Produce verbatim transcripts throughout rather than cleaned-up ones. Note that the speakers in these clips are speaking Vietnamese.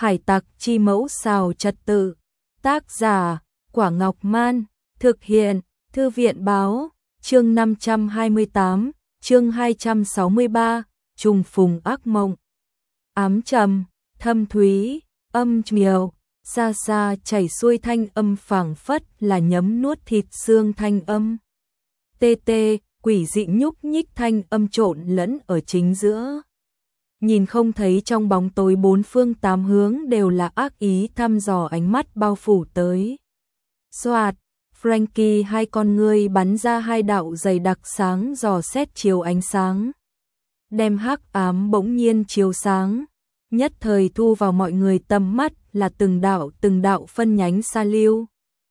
Hải tặc chi mẫu xào trật tự. Tác giả, Quả Ngọc Man. Thực hiện, Thư viện Báo. Chương năm trăm hai mươi tám, chương hai trăm sáu mươi ba, trùng phùng ác mộng. Ám trầm, thâm thúy, âm miều, xa xa chảy xuôi thanh âm phảng phất là nhấm nuốt thịt xương thanh âm. Tê tê, quỷ dị nhúc nhích thanh âm trộn lẫn ở chính giữa. Nhìn không thấy trong bóng tối bốn phương tám hướng đều là ác ý thăm dò ánh mắt bao phủ tới. Soạt, Frankie hai con ngươi bắn ra hai đạo dày đặc sáng dò xét chiếu ánh sáng. Đem hắc ám bỗng nhiên chiếu sáng, nhất thời thu vào mọi người tầm mắt là từng đạo từng đạo phân nhánh sa lưu.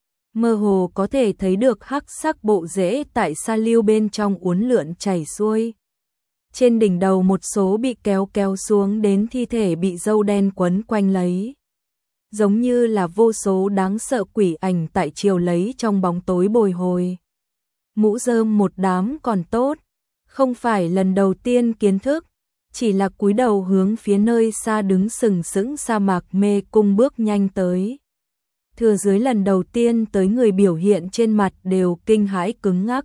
Mơ hồ có thể thấy được hắc sắc bộ rễ tại sa lưu bên trong uốn lượn chảy xuôi. Trên đỉnh đầu một số bị kéo kéo xuống đến thi thể bị râu đen quấn quanh lấy. Giống như là vô số đáng sợ quỷ ảnh tại chiều lấy trong bóng tối bồi hồi. Mũ rơm một đám còn tốt, không phải lần đầu tiên kiến thức, chỉ là cúi đầu hướng phía nơi xa đứng sừng sững sa mạc mê cung bước nhanh tới. Thừa dưới lần đầu tiên tới người biểu hiện trên mặt đều kinh hãi cứng ngắc.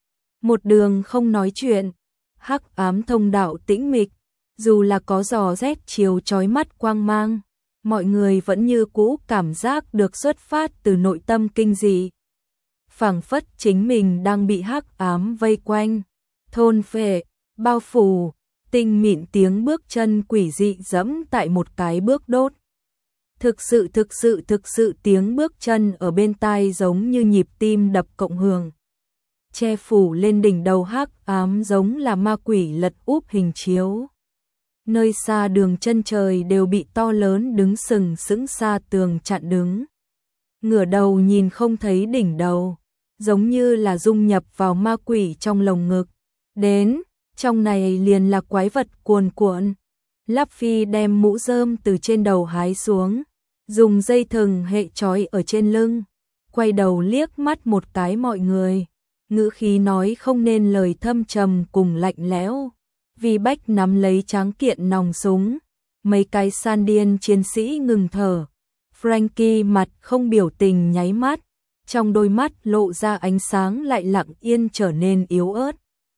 Một đường không nói chuyện, hắc ám thông đạo tĩnh mịch, dù là có gió rét chiều chói mắt quang mang, mọi người vẫn như cũ cảm giác được xuất phát từ nội tâm kinh dị. Phảng phất chính mình đang bị hắc ám vây quanh, thôn phệ, bao phủ, tinh mịn tiếng bước chân quỷ dị dẫm tại một cái bước đốt. Thực sự thực sự thực sự tiếng bước chân ở bên tai giống như nhịp tim đập cộng hưởng. Che phủ lên đỉnh đầu hắc ám giống là ma quỷ lật úp hình chiếu. Nơi xa đường chân trời đều bị to lớn đứng sừng sững xa tường chặn đứng. Ngửa đầu nhìn không thấy đỉnh đầu, giống như là dung nhập vào ma quỷ trong lồng ngực. Đến, trong này liền là quái vật cuồn cuộn. Lắp Phi đem mũ rơm từ trên đầu hái xuống, dùng dây thừng hệ trói ở trên lưng, quay đầu liếc mắt một cái mọi người. Ngữ khí nói không nên lời thâm trầm cùng lạnh lẽo. Vì Bách nắm lấy tráng kiện nòng súng, mấy cái san điên chiến sĩ ngừng thở. Frankie mặt không biểu tình nháy mắt, trong đôi mắt lộ ra ánh sáng lại lặng yên trở nên yếu ớt.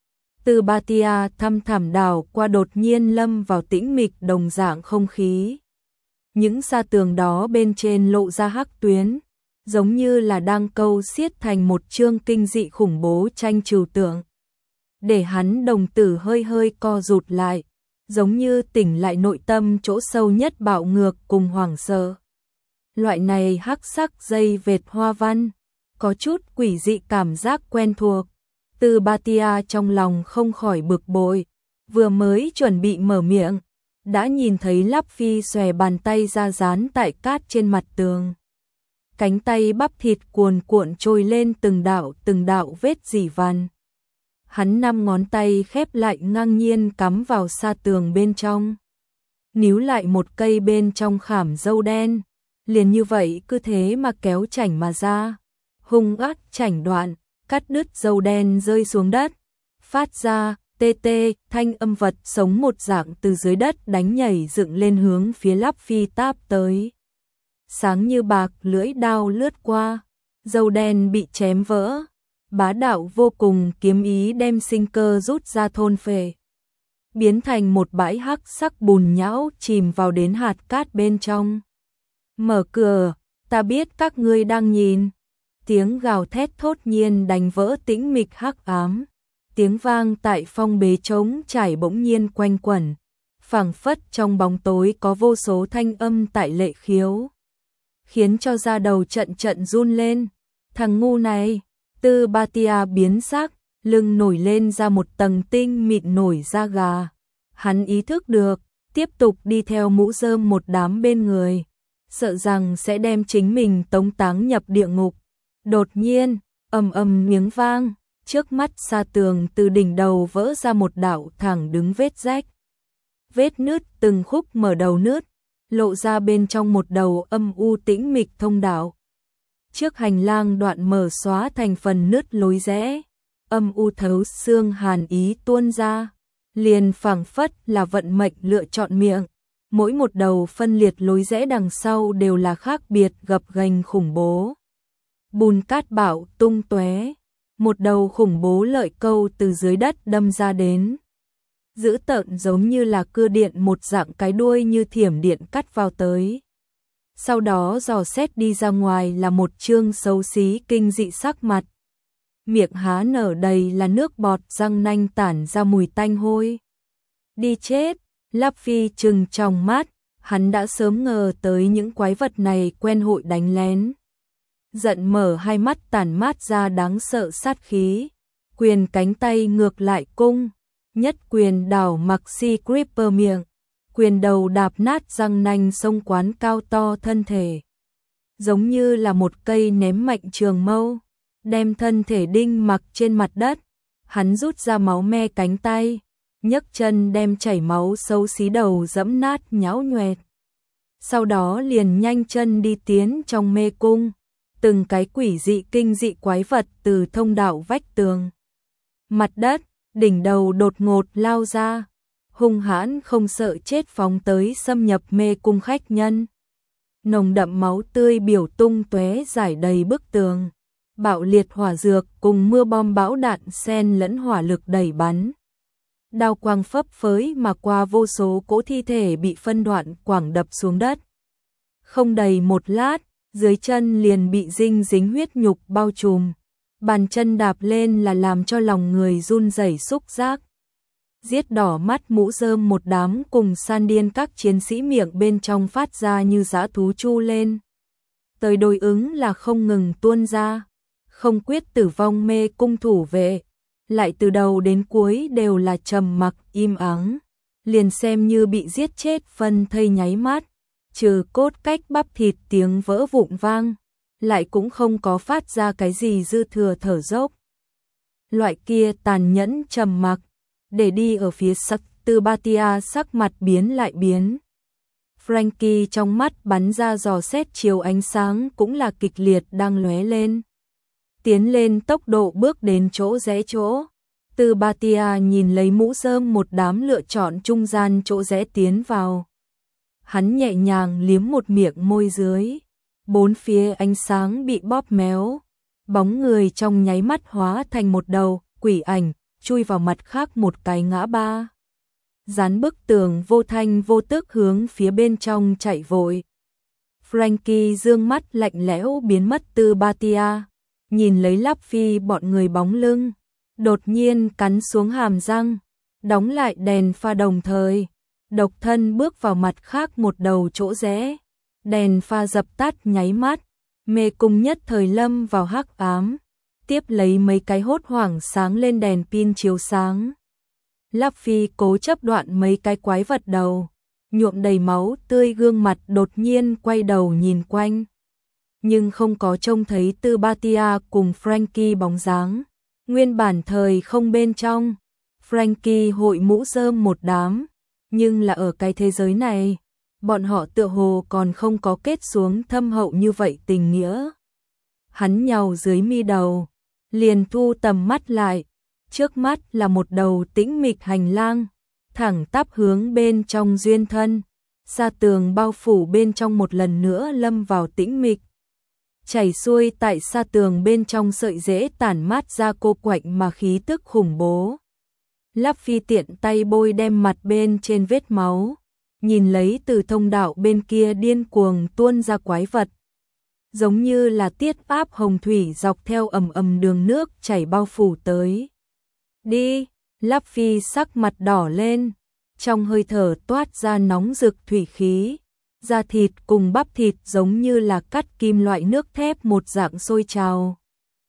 Từ Batia thăm thẳm đảo qua đột nhiên lâm vào tĩnh mịch đồng dạng không khí. Những sa tường đó bên trên lộ ra hắc tuyến, giống như là đang câu xiết thành một chương kinh dị khủng bố tranh trừu tượng. Để hắn đồng tử hơi hơi co rụt lại, giống như tỉnh lại nội tâm chỗ sâu nhất bạo ngược cùng hoảng sợ. Loại này hắc sắc dây vệt hoa văn, có chút quỷ dị cảm giác quen thuộc. Từ Batia trong lòng không khỏi bực bội, vừa mới chuẩn bị mở miệng, đã nhìn thấy Lắp Phi xòe bàn tay ra dán tại cát trên mặt tường. Cánh tay bắp thịt cuồn cuộn trôi lên từng đạo từng đạo vết dỉ vằn. Hắn năm ngón tay khép lại ngang nhiên cắm vào sa tường bên trong. Níu lại một cây bên trong khảm râu đen, liền như vậy cứ thế mà kéo chảnh mà ra. Hung ác chảnh đoạn, cắt đứt râu đen rơi xuống đất. Phát ra, tê tê, thanh âm vật sống một dạng từ dưới đất đánh nhảy dựng lên hướng phía Lắp Phi táp tới. Sáng như bạc lưỡi đao lướt qua, râu đen bị chém vỡ. Bá đạo vô cùng kiếm ý đem sinh cơ rút ra thôn phệ, biến thành một bãi hắc sắc bùn nhão chìm vào đến hạt cát bên trong. Mở cửa, ta biết các ngươi đang nhìn. Tiếng gào thét thốt nhiên đánh vỡ tĩnh mịch hắc ám. Tiếng vang tại phong bế trống trải bỗng nhiên quanh quẩn, phảng phất trong bóng tối có vô số thanh âm tại lệ khiếu, khiến cho da đầu trận trận run lên. Thằng ngu này! Tư Batia biến sắc, lưng nổi lên ra một tầng tinh mịn nổi da gà. Hắn ý thức được, tiếp tục đi theo mũ rơm một đám bên người, sợ rằng sẽ đem chính mình tống táng nhập địa ngục. Đột nhiên, ầm ầm miếng vang, trước mắt sa tường từ đỉnh đầu vỡ ra một đạo thẳng đứng vết rách. Vết nứt từng khúc mở đầu nứt, lộ ra bên trong một đầu âm u tĩnh mịch thông đạo. Trước hành lang đoạn mở xóa thành phần nứt lối rẽ, âm u thấu xương hàn ý tuôn ra, liền phảng phất là vận mệnh lựa chọn miệng, mỗi một đầu phân liệt lối rẽ đằng sau đều là khác biệt gập ghềnh khủng bố. Bùn cát bạo tung tóe, một đầu khủng bố lợi câu từ dưới đất đâm ra đến. Dữ tợn giống như là cưa điện, một dạng cái đuôi như thiểm điện cắt vào tới. Sau đó dò xét đi ra ngoài là một trương xấu xí kinh dị sắc mặt. Miệng há nở đầy là nước bọt, răng nanh tản ra mùi tanh hôi. Đi chết, Lạp Phi trừng tròng mắt, hắn đã sớm ngờ tới những quái vật này quen hội đánh lén. Giận mở hai mắt tản mát ra đáng sợ sát khí, quyền cánh tay ngược lại cung, nhất quyền đảo Maxi Creeper miệng, quyền đầu đạp nát răng nanh sông quán cao to thân thể. Giống như là một cây ném mạnh trường mâu, đem thân thể đinh mặc trên mặt đất, hắn rút ra máu me cánh tay, nhấc chân đem chảy máu xấu xí đầu dẫm nát nhão nhoẹt. Sau đó liền nhanh chân đi tiến trong mê cung, từng cái quỷ dị kinh dị quái vật từ thông đạo vách tường, mặt đất, đỉnh đầu đột ngột lao ra, hung hãn không sợ chết phóng tới xâm nhập mê cung khách nhân. Nồng đậm máu tươi biểu tung tóe rải đầy bức tường, bạo liệt hỏa dược cùng mưa bom bão đạn xen lẫn hỏa lực đẩy bắn. Đao quang phấp phới mà qua, vô số cỗ thi thể bị phân đoạn quẳng đập xuống đất. Không đầy một lát, dưới chân liền bị dinh dính huyết nhục bao trùm, bàn chân đạp lên là làm cho lòng người run rẩy xúc giác. Giết đỏ mắt mũ rơm một đám cùng san điên, các chiến sĩ miệng bên trong phát ra như dã thú chu lên. Tới đối ứng là không ngừng tuôn ra, không quyết tử vong mê cung thủ vệ, lại từ đầu đến cuối đều là trầm mặc im ắng, liền xem như bị giết chết phân thây nháy mắt, trừ cốt cách bắp thịt tiếng vỡ vụn vang, lại cũng không có phát ra cái gì dư thừa thở dốc. Loại kia tàn nhẫn trầm mặc, để đi ở phía sắc Tư Batia sắc mặt biến lại biến. Frankie trong mắt bắn ra dò xét chiều ánh sáng cũng là kịch liệt đang lóe lên. Tiến lên tốc độ bước đến chỗ rẽ chỗ. Tư Batia nhìn lấy mũ rơm một đám lựa chọn trung gian chỗ rẽ tiến vào. Hắn nhẹ nhàng liếm một miệng môi dưới. Bốn phía ánh sáng bị bóp méo. Bóng người trong nháy mắt hóa thành một đầu quỷ ảnh, chui vào mặt khác một cái ngã ba. Dán bức tường vô thanh vô tức hướng phía bên trong chạy vội. Frankie dương mắt lạnh lẽo biến mất. Tư Batia nhìn lấy Lạp Phi bọn người bóng lưng, đột nhiên cắn xuống hàm răng, đóng lại đèn pha đồng thời, độc thân bước vào mặt khác một đầu chỗ rẽ. Đèn pha dập tắt nháy mắt, mê cung nhất thời lâm vào hắc ám, tiếp lấy mấy cái hốt hoảng sáng lên đèn pin chiếu sáng. Lạp Phi cố chấp đoạn mấy cái quái vật đầu, nhuộm đầy máu tươi gương mặt, đột nhiên quay đầu nhìn quanh, nhưng không có trông thấy Tư Batia cùng Frankie bóng dáng. Nguyên bản thời không bên trong, Frankie hội mũ rơm một đám, nhưng là ở cái thế giới này, bọn họ tựa hồ còn không có kết xuống thâm hậu như vậy tình nghĩa. Hắn nhàu dưới mi đầu, liền thu tầm mắt lại, trước mắt là một đầu tĩnh mịch hành lang, thẳng tắp hướng bên trong duyên thân, sa tường bao phủ bên trong một lần nữa lâm vào tĩnh mịch. Chảy xuôi tại sa tường bên trong sợi rễ tản mát ra cô quạnh mà khí tức khủng bố. Lạp Phi tiện tay bôi đem mặt bên trên vết máu, nhìn lấy từ thông đạo bên kia điên cuồng tuôn ra quái vật. Giống như là tiết áp hồng thủy dọc theo ầm ầm đường nước chảy bao phủ tới. Đi, Lạp Phi sắc mặt đỏ lên, trong hơi thở toát ra nóng rực thủy khí. Da thịt cùng bắp thịt giống như là cắt kim loại nước thép một dạng sôi trào.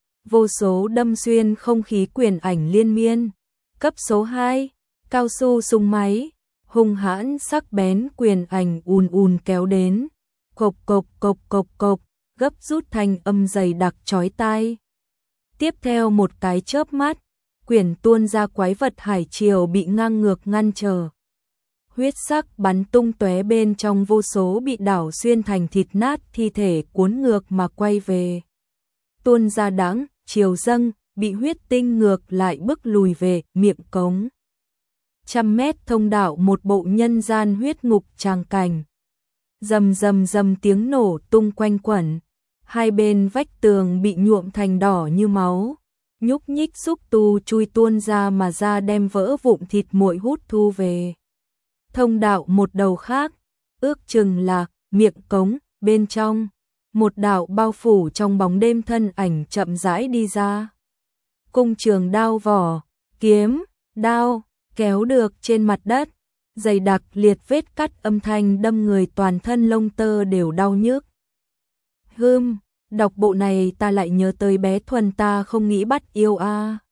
Vô số đâm xuyên không khí quyền ảnh liên miên. Cấp số hai, cao su súng máy, hung hãn sắc bén quyền ảnh ùn ùn kéo đến. Cộc cộc cộc cộc cộc, gấp rút thành âm dày đặc chói tai. Tiếp theo một cái chớp mắt, quyển tuôn ra quái vật hải triều bị ngang ngược ngăn trở. Huyết sắc bắn tung tóe, bên trong vô số bị đảo xuyên thành thịt nát thi thể cuốn ngược mà quay về. Tuôn ra đắng, chiều dâng, bị huyết tinh ngược lại bức lùi về miệng cống. trăm mét thông đạo một bộ nhân gian huyết ngục tràng cảnh. Rầm rầm rầm tiếng nổ tung quanh quẩn, hai bên vách tường bị nhuộm thành đỏ như máu, nhúc nhích xúc tu chui tuôn ra mà ra đem vỡ vụn thịt muội hút thu về. Thông đạo một đầu khác, ước chừng là miệng cống, bên trong, một đạo bao phủ trong bóng đêm thân ảnh chậm rãi đi ra. Cung trường đao vỏ, kiếm, đao, kéo được trên mặt đất, dày đặc liệt vết cắt âm thanh đâm người toàn thân lông tơ đều đau nhức. Hưm, đọc bộ này ta lại nhớ tới bé Thuần ta không nghĩ bắt yêu a. À.